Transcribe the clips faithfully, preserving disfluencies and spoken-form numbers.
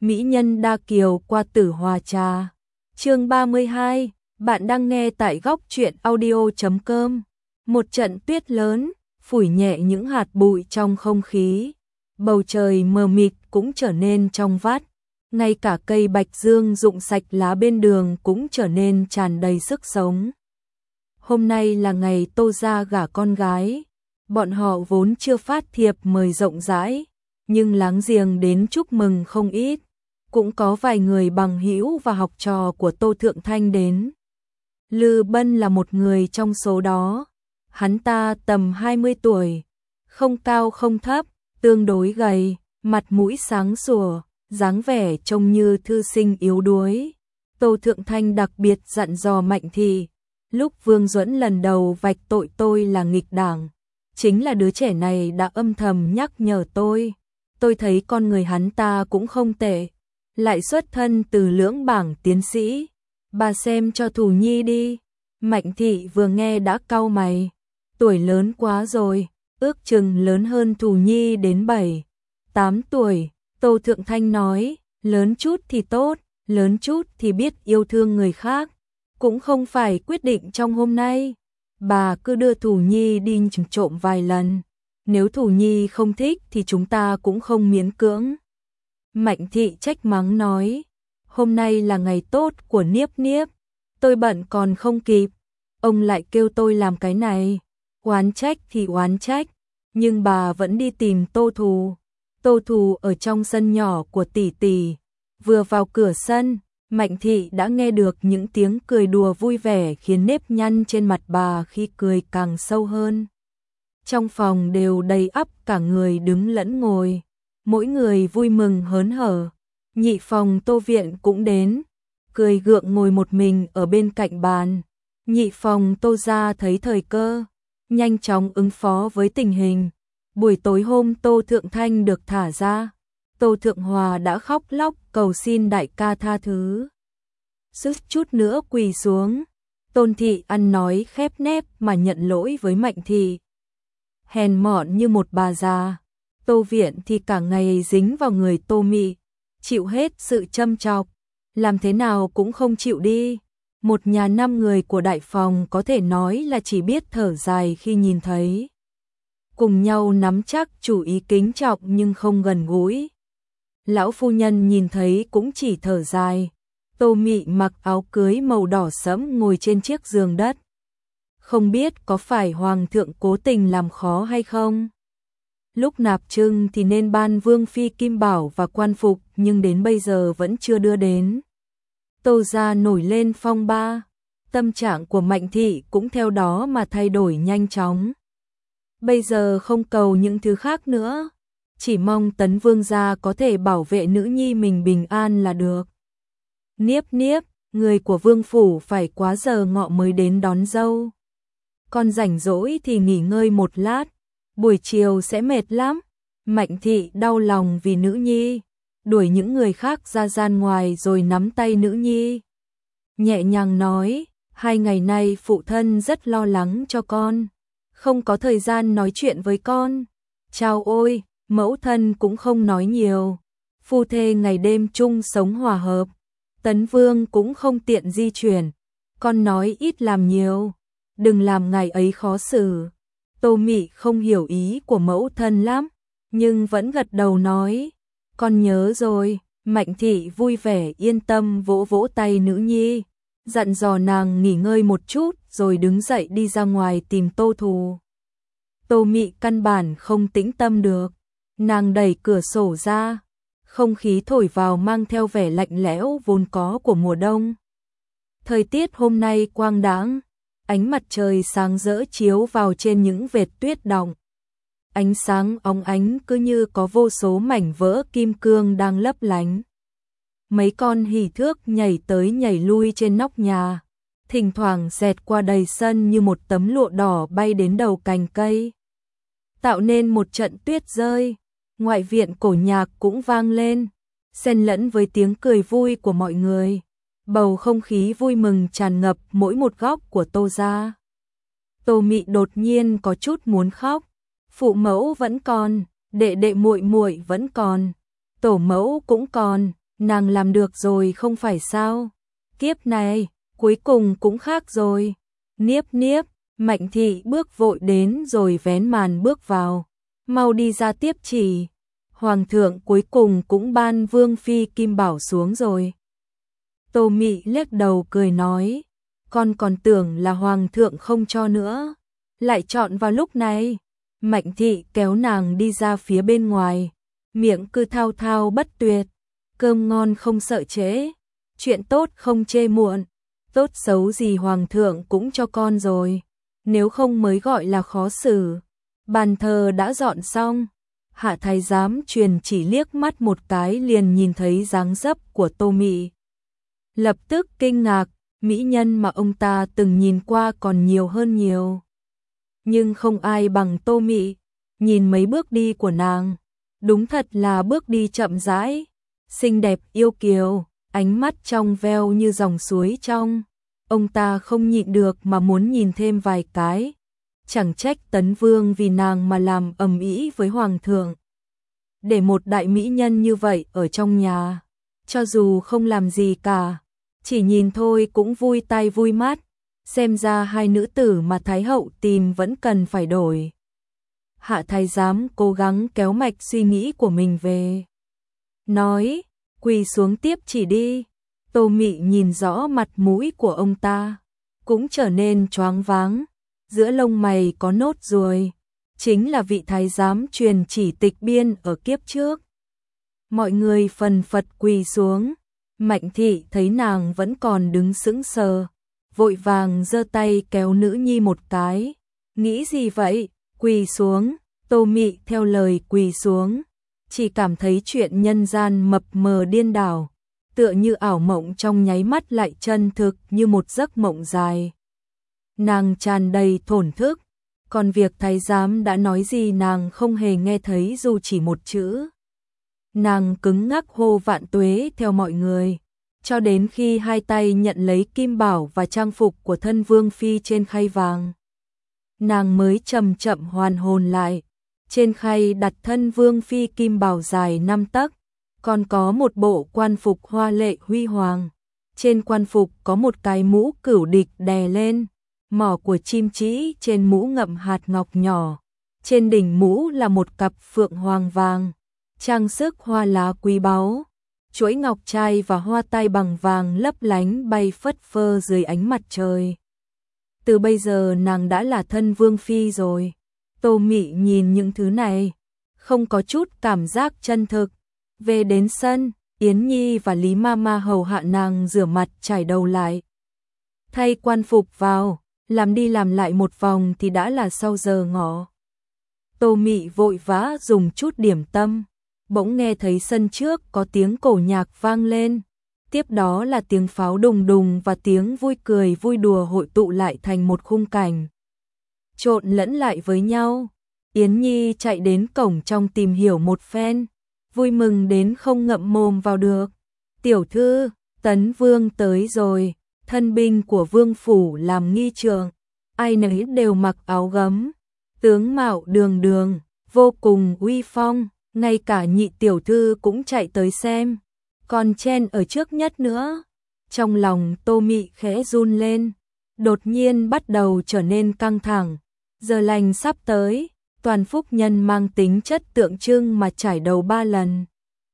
Mỹ nhân đa kiều qua Tử Hòa trà. Chương ba mươi hai, bạn đang nghe tại góc truyện audio chấm com. Một trận tuyết lớn, phủi nhẹ những hạt bụi trong không khí. Bầu trời mờ mịt cũng trở nên trong vắt. Ngay cả cây bạch dương rụng sạch lá bên đường cũng trở nên tràn đầy sức sống. Hôm nay là ngày Tô gia gả con gái. Bọn họ vốn chưa phát thiệp mời rộng rãi, nhưng láng giềng đến chúc mừng không ít. Cũng có vài người bằng hữu và học trò của Tô Thượng Thanh đến. Lư Bân là một người trong số đó. Hắn ta tầm hai mươi tuổi, không cao không thấp, tương đối gầy, mặt mũi sáng sủa, dáng vẻ trông như thư sinh yếu đuối. Tô Thượng Thanh đặc biệt dặn dò Mạnh Thị, lúc Vương Duẫn lần đầu vạch tội tôi là nghịch đảng, chính là đứa trẻ này đã âm thầm nhắc nhở tôi. Tôi thấy con người hắn ta cũng không tệ, lại xuất thân từ lưỡng bảng tiến sĩ. Bà xem cho Thù Nhi đi. Mạnh Thị vừa nghe đã cau mày. Tuổi lớn quá rồi, ước chừng lớn hơn Thù Nhi đến bảy, tám tuổi. Tô Thượng Thanh nói, lớn chút thì tốt, lớn chút thì biết yêu thương người khác, cũng không phải quyết định trong hôm nay. Bà cứ đưa Thù Nhi đi trộm vài lần, nếu Thù Nhi không thích thì chúng ta cũng không miễn cưỡng. Mạnh Thị trách mắng nói, hôm nay là ngày tốt của Niếp Niếp, tôi bận còn không kịp, ông lại kêu tôi làm cái này. Oán trách thì oán trách, nhưng bà vẫn đi tìm Tô Thù. Tô Thù ở trong sân nhỏ của tỷ tỷ. Vừa vào cửa sân, Mạnh Thị đã nghe được những tiếng cười đùa vui vẻ khiến nếp nhăn trên mặt bà khi cười càng sâu hơn. Trong phòng đều đầy ắp cả người đứng lẫn ngồi, mỗi người vui mừng hớn hở. Nhị phòng Tô Viện cũng đến, cười gượng ngồi một mình ở bên cạnh bàn. Nhị phòng Tô gia thấy thời cơ, nhanh chóng ứng phó với tình hình. Buổi tối hôm Tô Thượng Thanh được thả ra, Tô Thượng Hòa đã khóc lóc cầu xin đại ca tha thứ. Sức chút nữa quỳ xuống, Tôn Thị ăn nói khép nép mà nhận lỗi với Mạnh Thị. Hèn mọn như một bà già. Tô Viện thì cả ngày dính vào người Tô Mị, chịu hết sự châm chọc, làm thế nào cũng không chịu đi. Một nhà năm người của đại phòng có thể nói là chỉ biết thở dài khi nhìn thấy. Cùng nhau nắm chắc chủ ý kính trọng nhưng không gần gũi. Lão phu nhân nhìn thấy cũng chỉ thở dài. Tô Mị mặc áo cưới màu đỏ sẫm ngồi trên chiếc giường đất. Không biết có phải hoàng thượng cố tình làm khó hay không? Lúc nạp trưng thì nên ban vương phi kim bảo và quan phục, nhưng đến bây giờ vẫn chưa đưa đến. Tô gia nổi lên phong ba, tâm trạng của Mạnh Thị cũng theo đó mà thay đổi nhanh chóng. Bây giờ không cầu những thứ khác nữa, chỉ mong Tấn Vương gia có thể bảo vệ nữ nhi mình bình an là được. Niếp Niếp, người của vương phủ phải quá giờ ngọ mới đến đón dâu. Con rảnh rỗi thì nghỉ ngơi một lát, buổi chiều sẽ mệt lắm. Mạnh Thị đau lòng vì nữ nhi, đuổi những người khác ra gian ngoài rồi nắm tay nữ nhi. Nhẹ nhàng nói, hai ngày nay phụ thân rất lo lắng cho con, không có thời gian nói chuyện với con. Chao ôi, mẫu thân cũng không nói nhiều. Phu thê ngày đêm chung sống hòa hợp, Tấn Vương cũng không tiện di chuyển. Con nói ít làm nhiều, đừng làm ngày ấy khó xử. Tô Mị không hiểu ý của mẫu thân lắm, nhưng vẫn gật đầu nói, con nhớ rồi. Mạnh Thị vui vẻ yên tâm vỗ vỗ tay nữ nhi, dặn dò nàng nghỉ ngơi một chút rồi đứng dậy đi ra ngoài tìm Tô Thù. Tô Mị căn bản không tĩnh tâm được, nàng đẩy cửa sổ ra, không khí thổi vào mang theo vẻ lạnh lẽo vốn có của mùa đông. Thời tiết hôm nay quang đãng, ánh mặt trời sáng rỡ chiếu vào trên những vệt tuyết đọng. Ánh sáng óng ánh cứ như có vô số mảnh vỡ kim cương đang lấp lánh. Mấy con hỉ thước nhảy tới nhảy lui trên nóc nhà, thỉnh thoảng xẹt qua đầy sân như một tấm lụa đỏ bay đến đầu cành cây, tạo nên một trận tuyết rơi. Ngoại viện cổ nhạc cũng vang lên, xen lẫn với tiếng cười vui của mọi người. Bầu không khí vui mừng tràn ngập mỗi một góc của Tô gia. Tô Mị đột nhiên có chút muốn khóc. Phụ mẫu vẫn còn, đệ đệ muội muội vẫn còn, tổ mẫu cũng còn, nàng làm được rồi không phải sao? Kiếp này, cuối cùng cũng khác rồi. Niếp niếp, Mạnh thị bước vội đến rồi vén màn bước vào. Mau đi ra tiếp chỉ. Hoàng thượng cuối cùng cũng ban vương phi kim bảo xuống rồi. Tô Mị liếc đầu cười nói, con còn tưởng là hoàng thượng không cho nữa, lại chọn vào lúc này. Mạnh thị kéo nàng đi ra phía bên ngoài, miệng cứ thao thao bất tuyệt, cơm ngon không sợ trễ, chuyện tốt không chê muộn, tốt xấu gì hoàng thượng cũng cho con rồi, nếu không mới gọi là khó xử. Bàn thờ đã dọn xong, Hạ thái giám truyền chỉ liếc mắt một cái liền nhìn thấy dáng dấp của Tô Mị. Lập tức kinh ngạc, mỹ nhân mà ông ta từng nhìn qua còn nhiều hơn nhiều. Nhưng không ai bằng Tô Mị, nhìn mấy bước đi của nàng, đúng thật là bước đi chậm rãi, xinh đẹp yêu kiều, ánh mắt trong veo như dòng suối trong. Ông ta không nhịn được mà muốn nhìn thêm vài cái. Chẳng trách Tấn Vương vì nàng mà làm ầm ĩ với hoàng thượng. Để một đại mỹ nhân như vậy ở trong nhà, cho dù không làm gì cả, chỉ nhìn thôi cũng vui tai vui mắt, xem ra hai nữ tử mà Thái hậu tìm vẫn cần phải đổi. Hạ thái giám cố gắng kéo mạch suy nghĩ của mình về. Nói, quỳ xuống tiếp chỉ đi. Tô Mị nhìn rõ mặt mũi của ông ta, cũng trở nên choáng váng, giữa lông mày có nốt ruồi, chính là vị thái giám truyền chỉ tịch biên ở kiếp trước. Mọi người phần phật quỳ xuống, Mạnh thị thấy nàng vẫn còn đứng sững sờ, vội vàng giơ tay kéo nữ nhi một cái. Nghĩ gì vậy? Quỳ xuống. Tô Mị theo lời quỳ xuống, chỉ cảm thấy chuyện nhân gian mập mờ điên đảo, tựa như ảo mộng trong nháy mắt lại chân thực như một giấc mộng dài. Nàng tràn đầy thổn thức, còn việc thái giám đã nói gì nàng không hề nghe thấy dù chỉ một chữ. Nàng cứng ngắc hô vạn tuế theo mọi người, cho đến khi hai tay nhận lấy kim bảo và trang phục của thân vương phi trên khay vàng. Nàng mới chậm chậm hoàn hồn lại, trên khay đặt thân vương phi kim bảo dài năm tấc, còn có một bộ quan phục hoa lệ huy hoàng. Trên quan phục có một cái mũ cửu địch đè lên, mỏ của chim trĩ trên mũ ngậm hạt ngọc nhỏ, trên đỉnh mũ là một cặp phượng hoàng vàng, trang sức hoa lá quý báu, chuỗi ngọc trai và hoa tai bằng vàng lấp lánh bay phất phơ dưới ánh mặt trời. Từ bây giờ nàng đã là thân vương phi rồi. Tô Mị nhìn những thứ này, không có chút cảm giác chân thực. Về đến sân, Yến Nhi và Lý Mama hầu hạ nàng rửa mặt chải đầu lại. Thay quan phục vào, làm đi làm lại một vòng thì đã là sau giờ ngọ. Tô Mị vội vã dùng chút điểm tâm, bỗng nghe thấy sân trước có tiếng cổ nhạc vang lên. Tiếp đó là tiếng pháo đùng đùng và tiếng vui cười vui đùa hội tụ lại thành một khung cảnh. Trộn lẫn lại với nhau, Yến Nhi chạy đến cổng trong tìm hiểu một phen, vui mừng đến không ngậm mồm vào được. Tiểu thư, Tấn Vương tới rồi, thân binh của vương phủ làm nghi trượng, ai nấy đều mặc áo gấm, tướng mạo đường đường, vô cùng uy phong, ngay cả nhị tiểu thư cũng chạy tới xem, còn chen ở trước nhất nữa. Trong lòng Tô Mị khẽ run lên, đột nhiên bắt đầu trở nên căng thẳng. Giờ lành sắp tới, toàn phúc nhân mang tính chất tượng trưng mà trải đầu ba lần.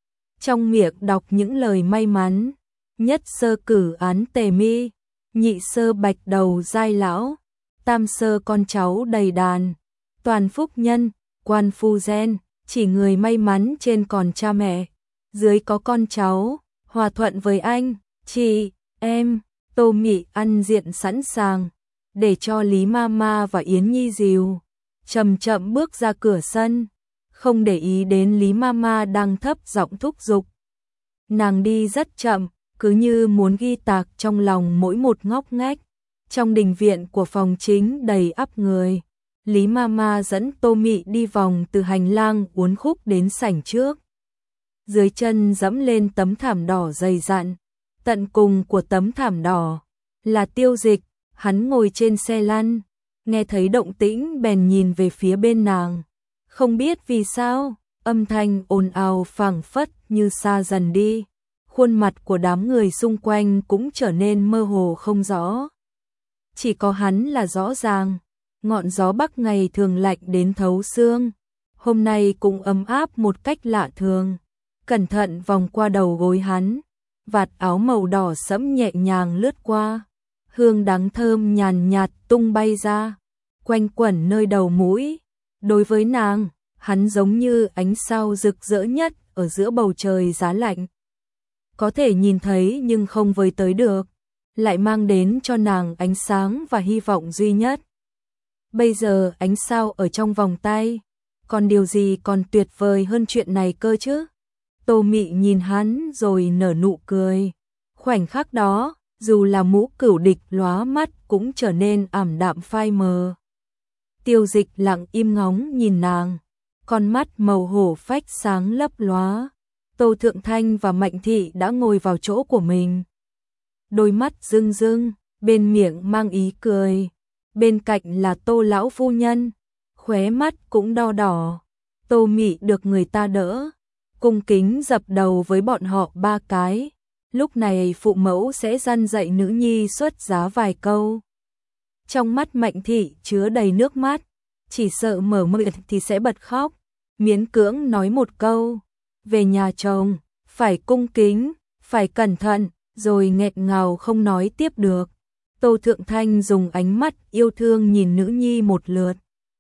Trong miệng đọc những lời may mắn, nhất sơ cử án tề mi, nhị sơ bạch đầu giai lão, tam sơ con cháu đầy đàn, toàn phúc nhân, quan phu gen, chỉ người may mắn trên còn cha mẹ, dưới có con cháu, hòa thuận với anh, chị, em. Tô Mị ăn diện sẵn sàng, để cho Lý Mama và Yến Nhi dìu, chậm chậm bước ra cửa sân, không để ý đến Lý Mama đang thấp giọng thúc giục. Nàng đi rất chậm, cứ như muốn ghi tạc trong lòng mỗi một ngóc ngách. Trong đình viện của phòng chính đầy ắp người, Lý Mama dẫn Tô Mị đi vòng từ hành lang uốn khúc đến sảnh trước. Dưới chân dẫm lên tấm thảm đỏ dày dặn, tận cùng của tấm thảm đỏ là Tiêu Dịch, hắn ngồi trên xe lăn, nghe thấy động tĩnh bèn nhìn về phía bên nàng. Không biết vì sao, âm thanh ồn ào phảng phất như xa dần đi, khuôn mặt của đám người xung quanh cũng trở nên mơ hồ không rõ. Chỉ có hắn là rõ ràng, ngọn gió bắc ngày thường lạnh đến thấu xương, hôm nay cũng ấm áp một cách lạ thường. Cẩn thận vòng qua đầu gối hắn, vạt áo màu đỏ sẫm nhẹ nhàng lướt qua, hương đắng thơm nhàn nhạt tung bay ra, quanh quẩn nơi đầu mũi. Đối với nàng, hắn giống như ánh sao rực rỡ nhất ở giữa bầu trời giá lạnh. Có thể nhìn thấy nhưng không với tới được, lại mang đến cho nàng ánh sáng và hy vọng duy nhất. Bây giờ ánh sao ở trong vòng tay, còn điều gì còn tuyệt vời hơn chuyện này cơ chứ? Tô Mị nhìn hắn rồi nở nụ cười. Khoảnh khắc đó, dù là mũ cửu địch lóa mắt cũng trở nên ảm đạm phai mờ. Tiêu Dịch lặng im ngóng nhìn nàng, con mắt màu hổ phách sáng lấp lóa. Tô Thượng Thanh và Mạnh Thị đã ngồi vào chỗ của mình. Đôi mắt rưng rưng, bên miệng mang ý cười. Bên cạnh là Tô lão phu nhân, khóe mắt cũng đo đỏ. Tô Mị được người ta đỡ, cung kính dập đầu với bọn họ ba cái. Lúc này phụ mẫu sẽ răn dạy nữ nhi xuất giá vài câu. Trong mắt Mạnh Thị chứa đầy nước mắt, chỉ sợ mở miệng thì sẽ bật khóc, miễn cưỡng nói một câu: về nhà chồng, phải cung kính, phải cẩn thận, rồi nghẹn ngào không nói tiếp được. Tô Thượng Thanh dùng ánh mắt yêu thương nhìn nữ nhi một lượt,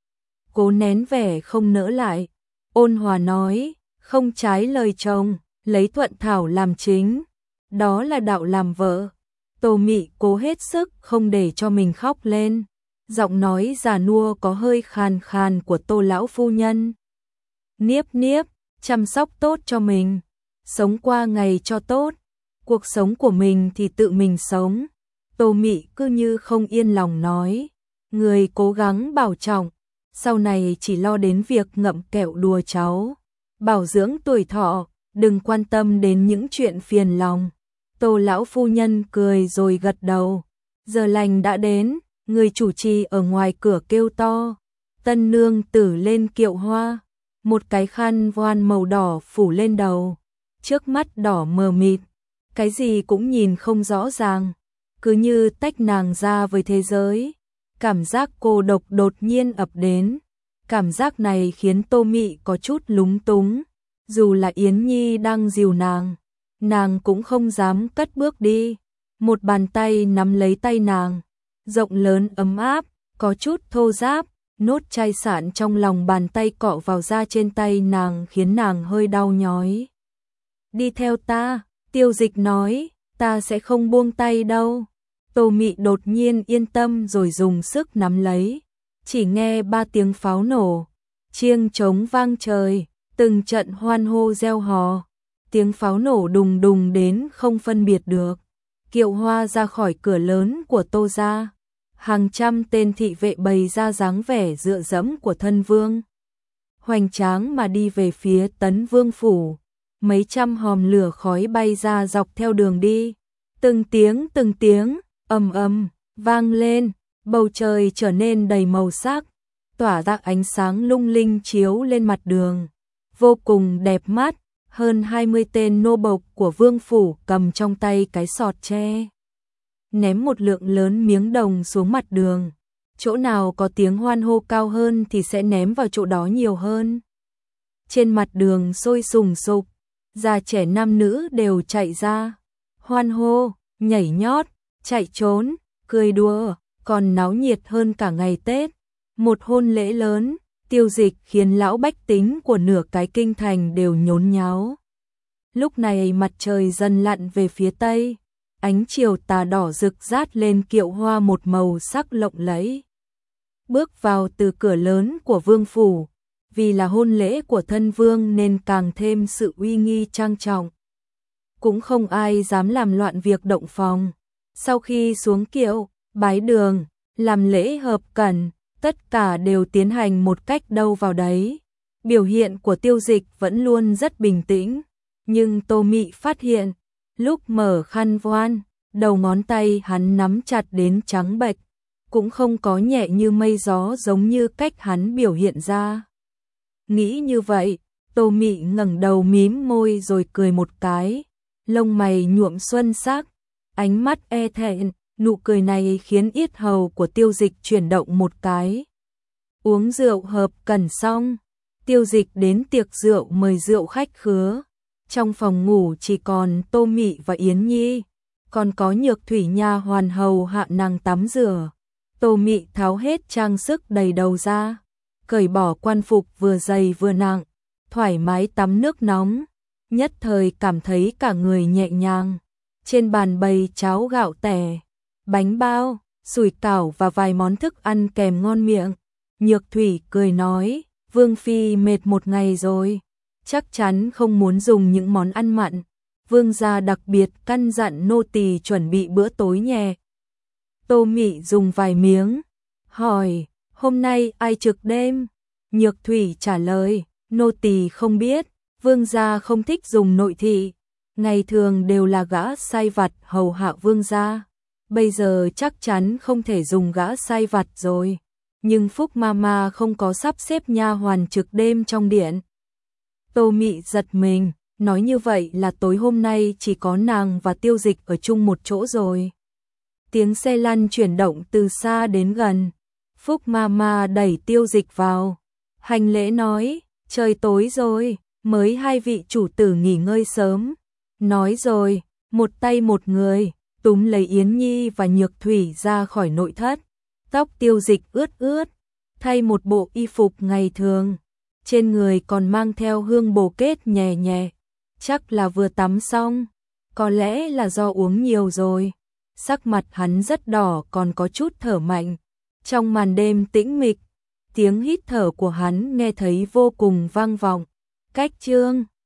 cố nén vẻ không nỡ lại, ôn hòa nói: không trái lời chồng, lấy thuận thảo làm chính, đó là đạo làm vợ. Tô Mị cố hết sức không để cho mình khóc lên, giọng nói già nua có hơi khàn khàn của Tô lão phu nhân. Niếp niếp, chăm sóc tốt cho mình, sống qua ngày cho tốt, cuộc sống của mình thì tự mình sống. Tô Mị cứ như không yên lòng nói: người cố gắng bảo trọng, sau này chỉ lo đến việc ngậm kẹo đùa cháu, bảo dưỡng tuổi thọ, đừng quan tâm đến những chuyện phiền lòng. Tô lão phu nhân cười rồi gật đầu. Giờ lành đã đến, người chủ trì ở ngoài cửa kêu to: tân nương tử lên kiệu hoa. Một cái khăn voan màu đỏ phủ lên đầu, trước mắt đỏ mờ mịt, cái gì cũng nhìn không rõ ràng, cứ như tách nàng ra với thế giới. Cảm giác cô độc đột nhiên ập đến, cảm giác này khiến Tô Mị có chút lúng túng. Dù là Yến Nhi đang dìu nàng, nàng cũng không dám cất bước đi. Một bàn tay nắm lấy tay nàng, rộng lớn ấm áp, có chút thô ráp, nốt chai sạn trong lòng bàn tay cọ vào da trên tay nàng khiến nàng hơi đau nhói. Đi theo ta, Tiêu Dịch nói, ta sẽ không buông tay đâu. Tô Mị đột nhiên yên tâm rồi dùng sức nắm lấy. Chỉ nghe ba tiếng pháo nổ, chiêng trống vang trời, từng trận hoan hô reo hò. Tiếng pháo nổ đùng đùng đến không phân biệt được. Kiệu hoa ra khỏi cửa lớn của Tô gia. Hàng trăm tên thị vệ bày ra dáng vẻ dựa dẫm của thân vương, hoành tráng mà đi về phía Tấn Vương phủ. Mấy trăm hòm lửa khói bay ra dọc theo đường đi. Từng tiếng từng tiếng ầm ầm vang lên, bầu trời trở nên đầy màu sắc, tỏa ra ánh sáng lung linh chiếu lên mặt đường, vô cùng đẹp mắt. Hơn hai mươi tên nô bộc của vương phủ cầm trong tay cái sọt tre, ném một lượng lớn miếng đồng xuống mặt đường. Chỗ nào có tiếng hoan hô cao hơn thì sẽ ném vào chỗ đó nhiều hơn. Trên mặt đường sôi sùng sục, già trẻ nam nữ đều chạy ra, hoan hô, nhảy nhót, chạy trốn, cười đùa, còn náo nhiệt hơn cả ngày Tết. Một hôn lễ lớn, Tiêu Dịch khiến lão bách tính của nửa cái kinh thành đều nhốn nháo. Lúc này mặt trời dần lặn về phía tây, ánh chiều tà đỏ rực rát lên kiệu hoa một màu sắc lộng lẫy. Bước vào từ cửa lớn của vương phủ, vì là hôn lễ của thân vương nên càng thêm sự uy nghi trang trọng. Cũng không ai dám làm loạn việc động phòng. Sau khi xuống kiệu, bái đường, làm lễ hợp cẩn, tất cả đều tiến hành một cách đâu vào đấy. Biểu hiện của Tiêu Dịch vẫn luôn rất bình tĩnh, nhưng Tô Mị phát hiện, lúc mở khăn voan, đầu ngón tay hắn nắm chặt đến trắng bệch, cũng không có nhẹ như mây gió giống như cách hắn biểu hiện ra. Nghĩ như vậy, Tô Mị ngẩng đầu mím môi rồi cười một cái, lông mày nhuộm xuân sắc, ánh mắt e thẹn, nụ cười này khiến yết hầu của Tiêu Dịch chuyển động một cái. Uống rượu hợp cần xong, Tiêu Dịch đến tiệc rượu mời rượu khách khứa. Trong phòng ngủ chỉ còn Tô Mị và Yến Nhi, còn có Nhược Thủy nha hoàn hầu hạ nàng tắm rửa. Tô Mị tháo hết trang sức đầy đầu ra, cởi bỏ quan phục vừa dày vừa nặng, thoải mái tắm nước nóng, nhất thời cảm thấy cả người nhẹ nhàng. Trên bàn bày cháo gạo tẻ, bánh bao, sủi cảo và vài món thức ăn kèm ngon miệng. Nhược Thủy cười nói, Vương Phi mệt một ngày rồi, chắc chắn không muốn dùng những món ăn mặn. Vương gia đặc biệt căn dặn nô tỳ chuẩn bị bữa tối nhẹ. Tô Mị dùng vài miếng, hỏi, hôm nay ai trực đêm? Nhược Thủy trả lời, nô tỳ không biết, vương gia không thích dùng nội thị, ngày thường đều là gã sai vặt hầu hạ vương gia, bây giờ chắc chắn không thể dùng gã sai vặt rồi. Nhưng Phúc Mama không có sắp xếp nha hoàn trực đêm trong điện. Tô Mị giật mình, nói như vậy là tối hôm nay chỉ có nàng và Tiêu Dịch ở chung một chỗ rồi. Tiếng xe lăn chuyển động từ xa đến gần. Phúc Mama đẩy Tiêu Dịch vào, hành lễ nói, trời tối rồi, mới hai vị chủ tử nghỉ ngơi sớm. Nói rồi, một tay một người, túm lấy Yến Nhi và Nhược Thủy ra khỏi nội thất. Tóc Tiêu Dịch ướt ướt, thay một bộ y phục ngày thường, trên người còn mang theo hương bồ kết nhẹ nhẹ, chắc là vừa tắm xong, có lẽ là do uống nhiều rồi. Sắc mặt hắn rất đỏ, còn có chút thở mạnh. Trong màn đêm tĩnh mịch, tiếng hít thở của hắn nghe thấy vô cùng vang vọng. Cách chương